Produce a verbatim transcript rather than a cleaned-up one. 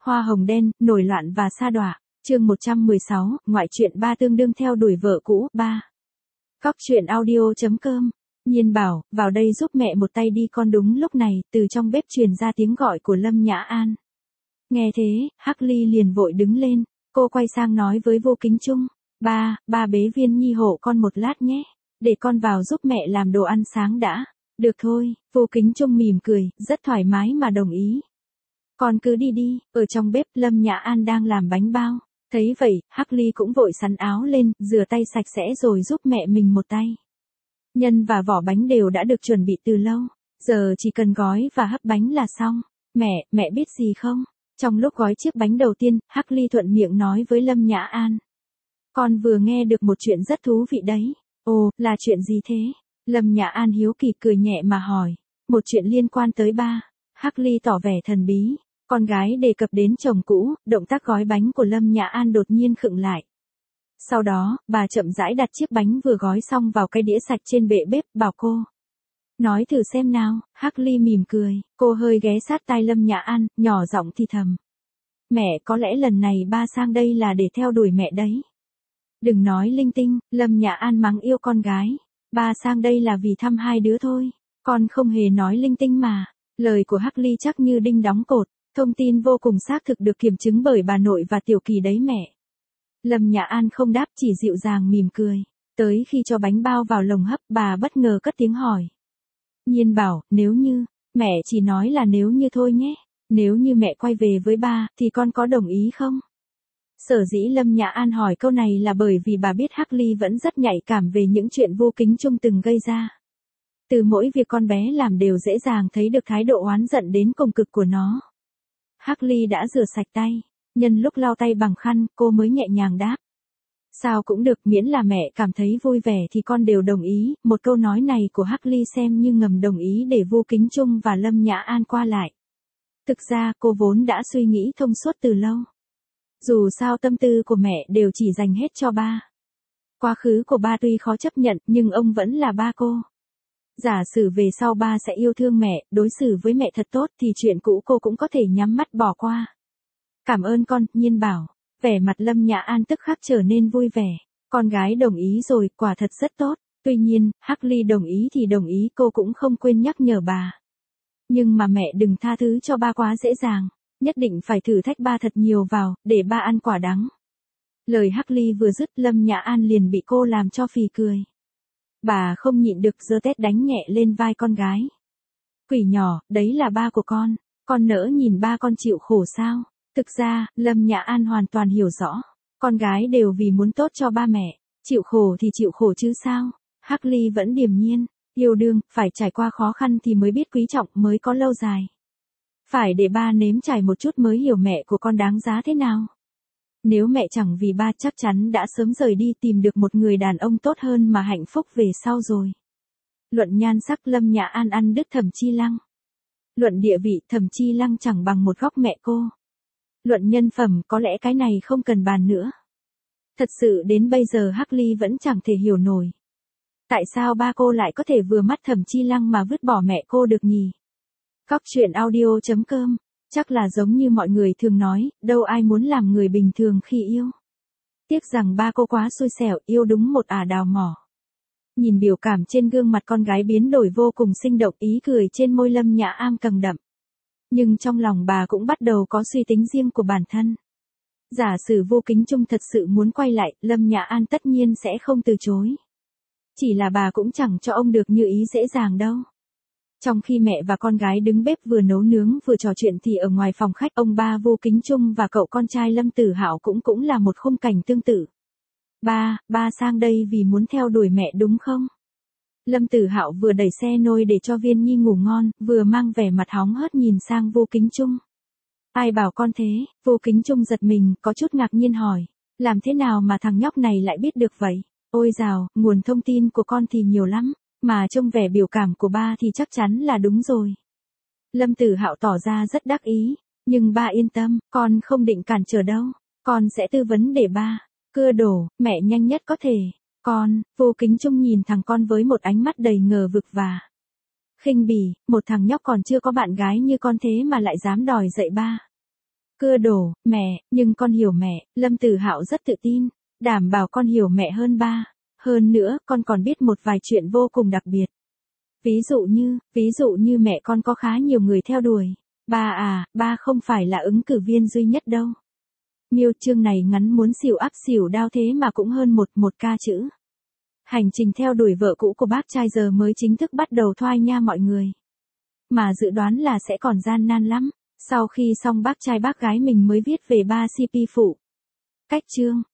Hoa hồng đen, nổi loạn và sa đọa. Chương một trăm mười sáu, ngoại truyện ba tương đương theo đuổi vợ cũ, ba. Cóc truyện audio chấm com. Nhiên bảo, vào đây giúp mẹ một tay đi con. Đúng lúc này, từ trong bếp truyền ra tiếng gọi của Lâm Nhã An. Nghe thế, Hắc Ly liền vội đứng lên, cô quay sang nói với Vô Kính Trung, ba, ba bế Viên Nhi hộ con một lát nhé, để con vào giúp mẹ làm đồ ăn sáng đã. Được thôi, Vô Kính Trung mỉm cười, rất thoải mái mà đồng ý. Con cứ đi đi. Ở trong bếp, Lâm Nhã An đang làm bánh bao. Thấy vậy, Hắc Ly cũng vội sắn áo lên, rửa tay sạch sẽ rồi giúp mẹ mình một tay. Nhân và vỏ bánh đều đã được chuẩn bị từ lâu, giờ chỉ cần gói và hấp bánh là xong. Mẹ, mẹ biết gì không? Trong lúc gói chiếc bánh đầu tiên, Hắc Ly thuận miệng nói với Lâm Nhã An. Con vừa nghe được một chuyện rất thú vị đấy. Ồ, là chuyện gì thế? Lâm Nhã An hiếu kỳ cười nhẹ mà hỏi. Một chuyện liên quan tới ba. Hắc Ly tỏ vẻ thần bí. Con gái đề cập đến chồng cũ, động tác gói bánh của Lâm Nhã An đột nhiên khựng lại. Sau đó, bà chậm rãi đặt chiếc bánh vừa gói xong vào cái đĩa sạch trên bệ bếp, bảo cô. Nói thử xem nào. Hắc Ly mỉm cười, cô hơi ghé sát tai Lâm Nhã An, nhỏ giọng thì thầm. Mẹ, có lẽ lần này ba sang đây là để theo đuổi mẹ đấy. Đừng nói linh tinh. Lâm Nhã An mắng yêu con gái. Ba sang đây là vì thăm hai đứa thôi. Con không hề nói linh tinh mà. Lời của Hắc Ly chắc như đinh đóng cột. Thông tin vô cùng xác thực được kiểm chứng bởi bà nội và Tiểu Kỳ đấy mẹ. Lâm Nhã An không đáp, chỉ dịu dàng mỉm cười. Tới khi cho bánh bao vào lồng hấp, bà bất ngờ cất tiếng hỏi. Nhiên bảo, nếu như, mẹ chỉ nói là nếu như thôi nhé. Nếu như mẹ quay về với ba, thì con có đồng ý không? Sở dĩ Lâm Nhã An hỏi câu này là bởi vì bà biết Hắc Ly vẫn rất nhạy cảm về những chuyện Vô Kính Trung từng gây ra. Từ mỗi việc con bé làm đều dễ dàng thấy được thái độ oán giận đến cùng cực của nó. Hắc Ly đã rửa sạch tay. Nhân lúc lau tay bằng khăn, cô mới nhẹ nhàng đáp. Sao cũng được, miễn là mẹ cảm thấy vui vẻ thì con đều đồng ý. Một câu nói này của Hắc Ly xem như ngầm đồng ý để Vô Kính Trung và Lâm Nhã An qua lại. Thực ra cô vốn đã suy nghĩ thông suốt từ lâu. Dù sao tâm tư của mẹ đều chỉ dành hết cho ba. Quá khứ của ba tuy khó chấp nhận nhưng ông vẫn là ba cô. Giả sử về sau ba sẽ yêu thương mẹ, đối xử với mẹ thật tốt thì chuyện cũ cô cũng có thể nhắm mắt bỏ qua. Cảm ơn con, Nhiên bảo. Vẻ mặt Lâm Nhã An tức khắc trở nên vui vẻ. Con gái đồng ý rồi, quả thật rất tốt. Tuy nhiên, Hắc Ly đồng ý thì đồng ý, cô cũng không quên nhắc nhở bà. Nhưng mà mẹ đừng tha thứ cho ba quá dễ dàng. Nhất định phải thử thách ba thật nhiều vào, để ba ăn quả đắng. Lời Hắc Ly vừa dứt, Lâm Nhã An liền bị cô làm cho phì cười. Bà không nhịn được giơ tét đánh nhẹ lên vai con gái. Quỷ nhỏ, đấy là ba của con. Con nỡ nhìn ba con chịu khổ sao? Thực ra, Lâm Nhã An hoàn toàn hiểu rõ. Con gái đều vì muốn tốt cho ba mẹ. Chịu khổ thì chịu khổ chứ sao? Hắc Ly vẫn điềm nhiên. Yêu đương, phải trải qua khó khăn thì mới biết quý trọng, mới có lâu dài. Phải để ba nếm trải một chút mới hiểu mẹ của con đáng giá thế nào. Nếu mẹ chẳng vì ba chắc chắn đã sớm rời đi tìm được một người đàn ông tốt hơn mà hạnh phúc về sau rồi. Luận nhan sắc, Lâm Nhã An ăn đứt Thẩm Chi Lăng. Luận địa vị, Thẩm Chi Lăng chẳng bằng một góc mẹ cô. Luận nhân phẩm, có lẽ cái này không cần bàn nữa. Thật sự đến bây giờ Hắc Ly vẫn chẳng thể hiểu nổi. Tại sao ba cô lại có thể vừa mắt Thẩm Chi Lăng mà vứt bỏ mẹ cô được nhỉ? Cóc truyện audio chấm com. Chắc là giống như mọi người thường nói, đâu ai muốn làm người bình thường khi yêu. Tiếc rằng ba cô quá xui xẻo, yêu đúng một ả đào mỏ. Nhìn biểu cảm trên gương mặt con gái biến đổi vô cùng sinh động, ý cười trên môi Lâm Nhã An càng đậm. Nhưng trong lòng bà cũng bắt đầu có suy tính riêng của bản thân. Giả sử Vô Kính Trung thật sự muốn quay lại, Lâm Nhã An tất nhiên sẽ không từ chối. Chỉ là bà cũng chẳng cho ông được như ý dễ dàng đâu. Trong khi mẹ và con gái đứng bếp vừa nấu nướng vừa trò chuyện thì ở ngoài phòng khách ông ba Vô Kính Trung và cậu con trai Lâm Tử Hạo cũng cũng là một khung cảnh tương tự. Ba, ba sang đây vì muốn theo đuổi mẹ đúng không? Lâm Tử Hạo vừa đẩy xe nôi để cho Viên Nhi ngủ ngon, vừa mang vẻ mặt hóng hớt nhìn sang Vô Kính Trung. Ai bảo con thế? Vô Kính Trung giật mình, có chút ngạc nhiên hỏi. Làm thế nào mà thằng nhóc này lại biết được vậy? Ôi dào, nguồn thông tin của con thì nhiều lắm. Mà trông vẻ biểu cảm của ba thì chắc chắn là đúng rồi. Lâm Tử Hạo tỏ ra rất đắc ý. Nhưng ba yên tâm, con không định cản trở đâu. Con sẽ tư vấn để ba. Cưa đổ, mẹ nhanh nhất có thể. Con, Vô Kính Trung nhìn thằng con với một ánh mắt đầy ngờ vực và khinh bỉ. Một thằng nhóc còn chưa có bạn gái như con thế mà lại dám đòi dạy ba. Cưa đổ, mẹ, nhưng con hiểu mẹ, Lâm Tử Hạo rất tự tin, đảm bảo con hiểu mẹ hơn ba. Hơn nữa, con còn biết một vài chuyện vô cùng đặc biệt. Ví dụ như, ví dụ như mẹ con có khá nhiều người theo đuổi. Ba à, ba không phải là ứng cử viên duy nhất đâu. Miêu chương này ngắn muốn xỉu ắp xỉu đao thế mà cũng hơn một một ca chữ. Hành trình theo đuổi vợ cũ của bác trai giờ mới chính thức bắt đầu thoai nha mọi người. Mà dự đoán là sẽ còn gian nan lắm. Sau khi xong bác trai bác gái mình mới viết về ba xê pê phụ. Cách chương